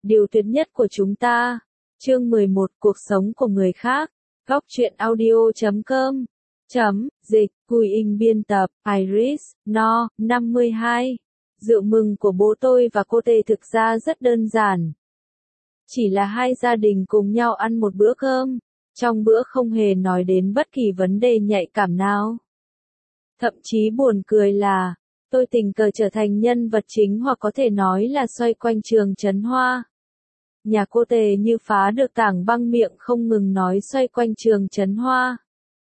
điều tuyệt nhất của chúng ta. Chương 11, cuộc sống của người khác. Góc truyện audio.com. Dịch, Cùi Inh biên tập, Iris, No, 52. Rượu mừng của bố tôi và cô Tê thực ra rất đơn giản. Chỉ là hai gia đình cùng nhau ăn một bữa cơm. Trong bữa không hề nói đến bất kỳ vấn đề nhạy cảm nào. Thậm chí buồn cười là, tôi tình cờ trở thành nhân vật chính hoặc có thể nói là xoay quanh Trường Chấn Hoa. Nhà cô Tề như phá được tảng băng, miệng không ngừng nói xoay quanh Trường Chấn Hoa.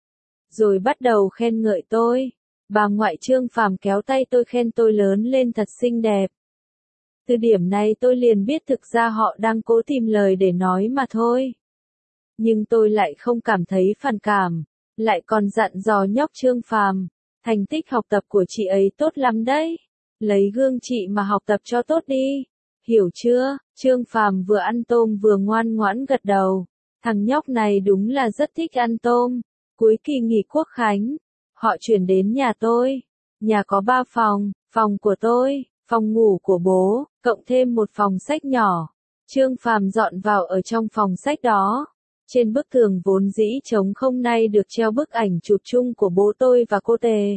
Rồi bắt đầu khen ngợi tôi. Bà ngoại Trương Phàm kéo tay tôi khen tôi lớn lên thật xinh đẹp. Từ điểm này tôi liền biết thực ra họ đang cố tìm lời để nói mà thôi. Nhưng tôi lại không cảm thấy phản cảm, lại còn dặn dò nhóc Trương Phàm, thành tích học tập của chị ấy tốt lắm đấy. Lấy gương chị mà học tập cho tốt đi. Hiểu chưa? Trương Phàm vừa ăn tôm vừa ngoan ngoãn gật đầu. Thằng nhóc này đúng là rất thích ăn tôm. Cuối kỳ nghỉ Quốc khánh, họ chuyển đến nhà tôi. Nhà có 3 phòng, phòng của tôi, phòng ngủ của bố, cộng thêm một phòng sách nhỏ. Trương Phàm dọn vào ở trong phòng sách đó. Trên bức tường vốn dĩ trống không nay được treo bức ảnh chụp chung của bố tôi và cô Tề.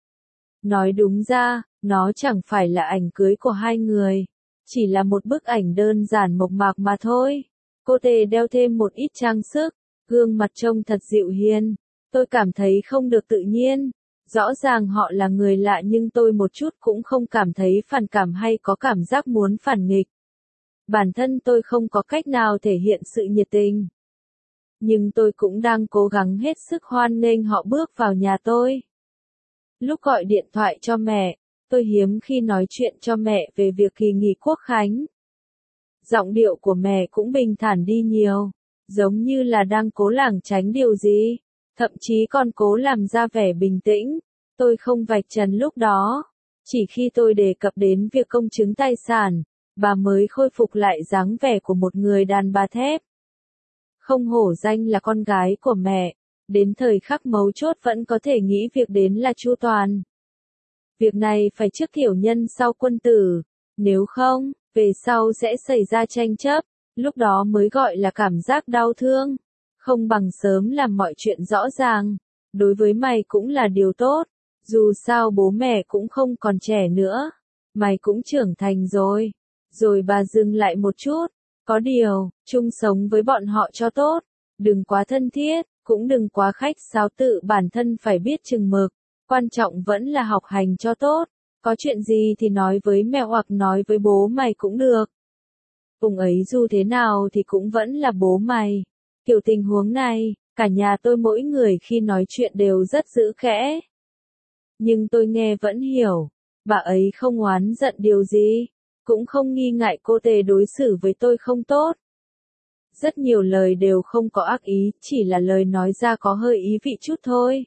Nói đúng ra, nó chẳng phải là ảnh cưới của hai người. Chỉ là một bức ảnh đơn giản mộc mạc mà thôi. Cô Tề đeo thêm một ít trang sức, gương mặt trông thật dịu hiền. Tôi cảm thấy không được tự nhiên. Rõ ràng họ là người lạ nhưng tôi một chút cũng không cảm thấy phản cảm hay có cảm giác muốn phản nghịch. Bản thân tôi không có cách nào thể hiện sự nhiệt tình. Nhưng tôi cũng đang cố gắng hết sức hoan nghênh họ bước vào nhà tôi. Lúc gọi điện thoại cho mẹ, tôi hiếm khi nói chuyện cho mẹ về việc kỳ nghỉ Quốc khánh. Giọng điệu của mẹ cũng bình thản đi nhiều, giống như là đang cố lảng tránh điều gì, thậm chí còn cố làm ra vẻ bình tĩnh. Tôi không vạch trần lúc đó, chỉ khi tôi đề cập đến việc công chứng tài sản, bà mới khôi phục lại dáng vẻ của một người đàn bà thép. Không hổ danh là con gái của mẹ, đến thời khắc mấu chốt vẫn có thể nghĩ việc đến là chu toàn. Việc này phải trước tiểu nhân sau quân tử, nếu không, về sau sẽ xảy ra tranh chấp, lúc đó mới gọi là cảm giác đau thương. Không bằng sớm làm mọi chuyện rõ ràng, đối với mày cũng là điều tốt, dù sao bố mẹ cũng không còn trẻ nữa, mày cũng trưởng thành rồi. Rồi bà dừng lại một chút. Có điều, chung sống với bọn họ cho tốt, đừng quá thân thiết, cũng đừng quá khách sáo, tự bản thân phải biết chừng mực, quan trọng vẫn là học hành cho tốt, có chuyện gì thì nói với mẹ hoặc nói với bố mày cũng được. Ông ấy dù thế nào thì cũng vẫn là bố mày. Kiểu tình huống này, cả nhà tôi mỗi người khi nói chuyện đều rất giữ khẽ. Nhưng tôi nghe vẫn hiểu, bà ấy không oán giận điều gì. Cũng không nghi ngại cô Tề đối xử với tôi không tốt. Rất nhiều lời đều không có ác ý, chỉ là lời nói ra có hơi ý vị chút thôi.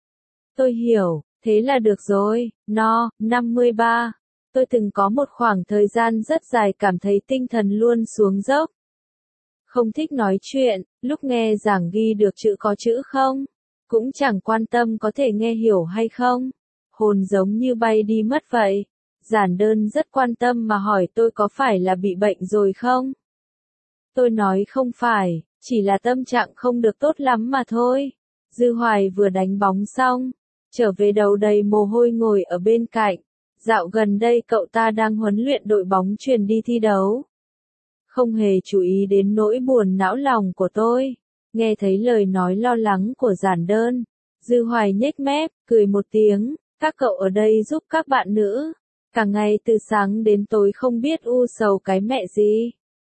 Tôi hiểu, thế là được rồi. No, 53. Tôi từng có một khoảng thời gian rất dài cảm thấy tinh thần luôn xuống dốc. Không thích nói chuyện, lúc nghe giảng ghi được chữ có chữ không. Cũng chẳng quan tâm có thể nghe hiểu hay không. Hồn giống như bay đi mất vậy. Giản Đơn rất quan tâm mà hỏi tôi có phải là bị bệnh rồi không? Tôi nói không phải, chỉ là tâm trạng không được tốt lắm mà thôi. Dư Hoài vừa đánh bóng xong, trở về đầu đầy mồ hôi ngồi ở bên cạnh. Dạo gần đây cậu ta đang huấn luyện đội bóng chuyền đi thi đấu. Không hề chú ý đến nỗi buồn não lòng của tôi. Nghe thấy lời nói lo lắng của Giản Đơn, Dư Hoài nhếch mép, cười một tiếng. Các cậu ở đây giúp các bạn nữ. Cả ngày từ sáng đến tối không biết u sầu cái mẹ gì.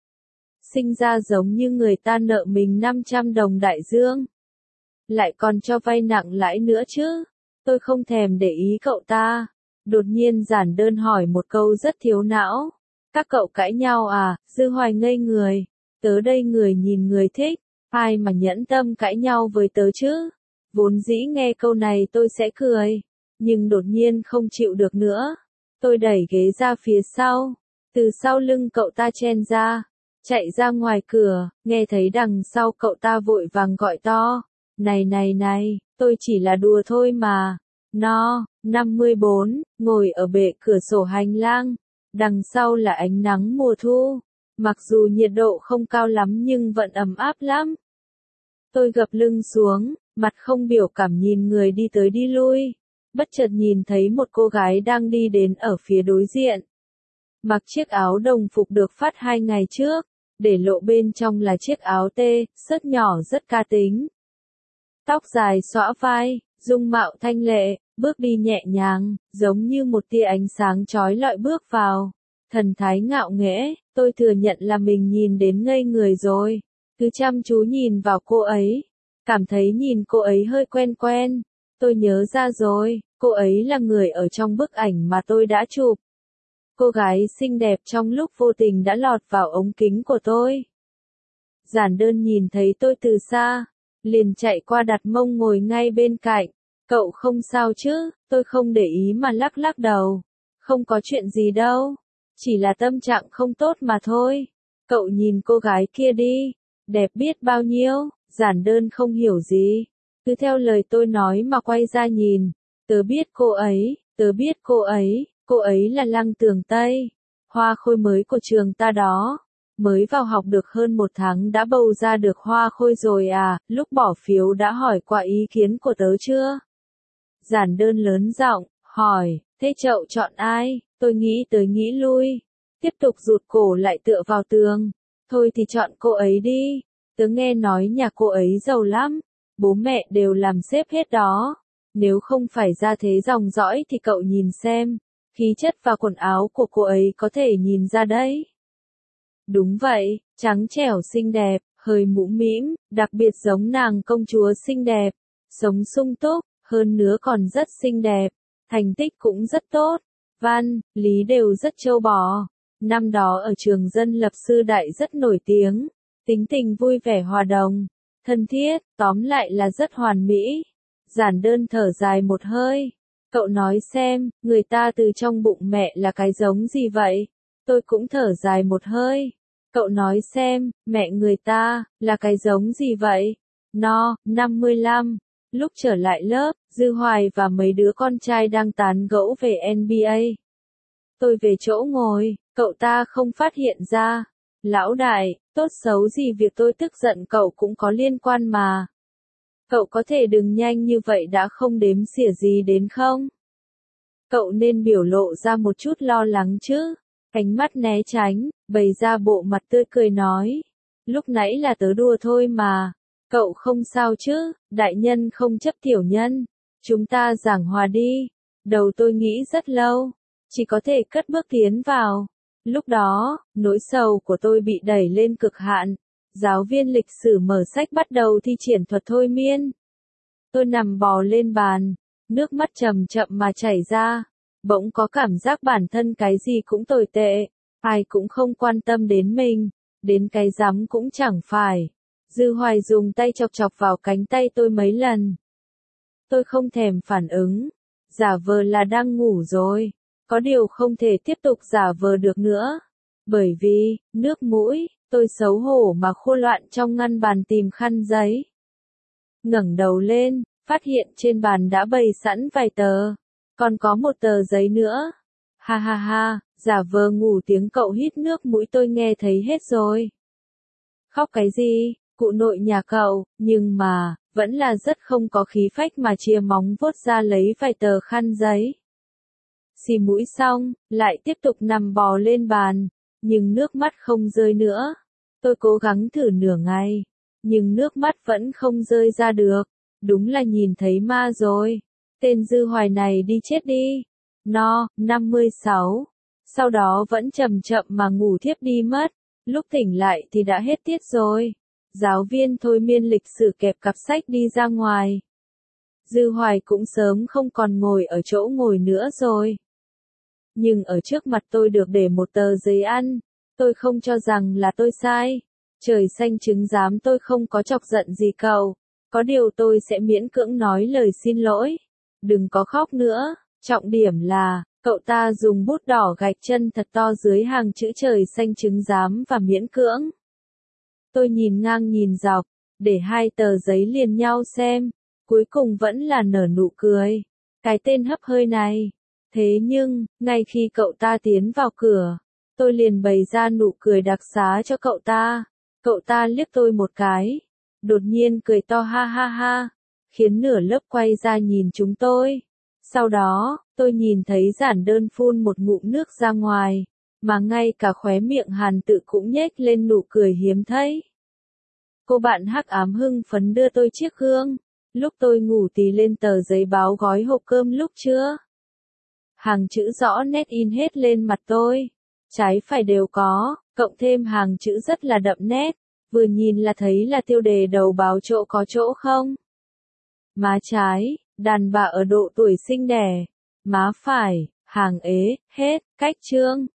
Sinh ra giống như người ta nợ mình 500 đồng đại dương. Lại còn cho vay nặng lãi nữa chứ. Tôi không thèm để ý cậu ta. Đột nhiên Giản Đơn hỏi một câu rất thiếu não. Các cậu cãi nhau à? Dư Hoài ngây người. Tớ đây người nhìn người thích. Ai mà nhẫn tâm cãi nhau với tớ chứ? Vốn dĩ nghe câu này tôi sẽ cười. Nhưng đột nhiên không chịu được nữa. Tôi đẩy ghế ra phía sau, từ sau lưng cậu ta chen ra, chạy ra ngoài cửa, nghe thấy đằng sau cậu ta vội vàng gọi to. Này, tôi chỉ là đùa thôi mà. No, 54, ngồi ở bệ cửa sổ hành lang, đằng sau là ánh nắng mùa thu, Mặc dù nhiệt độ không cao lắm nhưng vẫn ấm áp lắm. Tôi gập lưng xuống, mặt không biểu cảm nhìn người đi tới đi lui. Bất chợt nhìn thấy một cô gái đang đi đến ở phía đối diện. Mặc chiếc áo đồng phục được phát 2 ngày trước, để lộ bên trong là chiếc áo tê, xớt nhỏ rất cá tính. Tóc dài xõa vai, dung mạo thanh lệ, bước đi nhẹ nhàng, giống như một tia ánh sáng chói lọi bước vào. Thần thái ngạo nghễ, tôi thừa nhận là mình nhìn đến ngây người rồi. Cứ chăm chú nhìn vào cô ấy, cảm thấy nhìn cô ấy hơi quen quen. Tôi nhớ ra rồi, cô ấy là người ở trong bức ảnh mà tôi đã chụp. Cô gái xinh đẹp trong lúc vô tình đã lọt vào ống kính của tôi. Giản Đơn nhìn thấy tôi từ xa, liền chạy qua đặt mông ngồi ngay bên cạnh. Cậu không sao chứ? Tôi không để ý mà lắc lắc đầu. Không có chuyện gì đâu, chỉ là tâm trạng không tốt mà thôi. Cậu nhìn cô gái kia đi, đẹp biết bao nhiêu. Giản Đơn không hiểu gì, cứ theo lời tôi nói mà quay ra nhìn. Tớ biết cô ấy là Lăng Tường Tây, hoa khôi mới của trường ta đó. Mới vào học được hơn 1 tháng đã bầu ra được hoa khôi rồi à, lúc bỏ phiếu đã hỏi qua ý kiến của tớ chưa? Giản Đơn lớn giọng, hỏi, thế cậu chọn ai? Tôi nghĩ tới nghĩ lui, tiếp tục rụt cổ lại tựa vào tường. Thôi thì chọn cô ấy đi, tớ nghe nói nhà cô ấy giàu lắm, bố mẹ đều làm sếp hết đó. Nếu không phải ra thế dòng dõi thì cậu nhìn xem, khí chất và quần áo của cô ấy có thể nhìn ra đấy. Đúng vậy, trắng trẻo xinh đẹp, hơi mũm mĩm, đặc biệt giống nàng công chúa xinh đẹp, sống sung túc, hơn nữa còn rất xinh đẹp, thành tích cũng rất tốt, văn, lý đều rất trâu bò. Năm đó ở trường dân lập sư đại rất nổi tiếng, tính tình vui vẻ hòa đồng, thân thiết, tóm lại là rất hoàn mỹ. Giản Đơn thở dài một hơi. Cậu nói xem, người ta từ trong bụng mẹ là cái giống gì vậy? Tôi cũng thở dài một hơi. Cậu nói xem, mẹ người ta, là cái giống gì vậy? No, 55. Lúc trở lại lớp, Dư Hoài và mấy đứa con trai đang tán gẫu về NBA. Tôi về chỗ ngồi, cậu ta không phát hiện ra. Lão đại, tốt xấu gì việc tôi tức giận cậu cũng có liên quan mà. Cậu có thể đừng nhanh như vậy đã không đếm xỉa gì đến không? Cậu nên biểu lộ ra một chút lo lắng chứ. Ánh mắt né tránh, bày ra bộ mặt tươi cười nói. Lúc nãy là tớ đùa thôi mà. Cậu không sao chứ, đại nhân không chấp tiểu nhân. Chúng ta giảng hòa đi. Đầu tôi nghĩ rất lâu, chỉ có thể cất bước tiến vào. Lúc đó, nỗi sầu của tôi bị đẩy lên cực hạn. Giáo viên lịch sử mở sách bắt đầu thi triển thuật thôi miên. Tôi nằm bò lên bàn, nước mắt chậm chậm mà chảy ra. Bỗng có cảm giác bản thân cái gì cũng tồi tệ, ai cũng không quan tâm đến mình, đến cái rắm cũng chẳng phải. Dư Hoài dùng tay chọc chọc vào cánh tay tôi mấy lần. Tôi không thèm phản ứng, giả vờ là đang ngủ rồi, có điều không thể tiếp tục giả vờ được nữa. Bởi vì, nước mũi, tôi xấu hổ mà khô loạn trong ngăn bàn tìm khăn giấy. Ngẩng đầu lên, phát hiện trên bàn đã bày sẵn vài tờ. Còn có một tờ giấy nữa. Ha ha ha, giả vờ ngủ tiếng cậu hít nước mũi tôi nghe thấy hết rồi. Khóc cái gì, cụ nội nhà cậu, nhưng mà, vẫn là rất không có khí phách mà chia móng vuốt ra lấy vài tờ khăn giấy. Xì mũi xong, lại tiếp tục nằm bò lên bàn, nhưng nước mắt không rơi nữa. Tôi cố gắng thử nửa ngày, nhưng nước mắt vẫn không rơi ra được. Đúng là nhìn thấy ma rồi. Tên Dư Hoài này đi chết đi. No, 56. Sau đó vẫn chậm chậm mà ngủ thiếp đi mất. Lúc tỉnh lại thì đã hết tiết rồi. Giáo viên thôi miên lịch sử kẹp cặp sách đi ra ngoài. Dư Hoài cũng sớm không còn ngồi ở chỗ ngồi nữa rồi. Nhưng ở trước mặt tôi được để một tờ giấy ăn. Tôi không cho rằng là tôi sai. Trời xanh chứng giám tôi không có chọc giận gì cậu. Có điều tôi sẽ miễn cưỡng nói lời xin lỗi. Đừng có khóc nữa, trọng điểm là, cậu ta dùng bút đỏ gạch chân thật to dưới hàng chữ trời xanh chứng giám và miễn cưỡng. Tôi nhìn ngang nhìn dọc, để hai tờ giấy liền nhau xem, cuối cùng vẫn là nở nụ cười. Cái tên hấp hơi này. Thế nhưng, ngay khi cậu ta tiến vào cửa, Tôi liền bày ra nụ cười đặc xá cho cậu ta. Cậu ta liếc tôi một cái. Đột nhiên cười to ha ha ha. Khiến nửa lớp quay ra nhìn chúng tôi. Sau đó, tôi nhìn thấy giản đơn phun một ngụm nước ra ngoài. Mà ngay cả khóe miệng Hàn Tự cũng nhếch lên nụ cười hiếm thấy. Cô bạn hắc ám hưng phấn đưa tôi chiếc gương. Lúc tôi ngủ tì lên tờ giấy báo gói hộp cơm lúc trưa. Hàng chữ rõ nét in hết lên mặt tôi. Trái phải đều có, cộng thêm hàng chữ rất là đậm nét. Vừa nhìn là thấy là tiêu đề đầu báo chỗ có chỗ không. Má trái, đàn bà ở độ tuổi sinh đẻ. Má phải, hàng ế, hết, cách chương.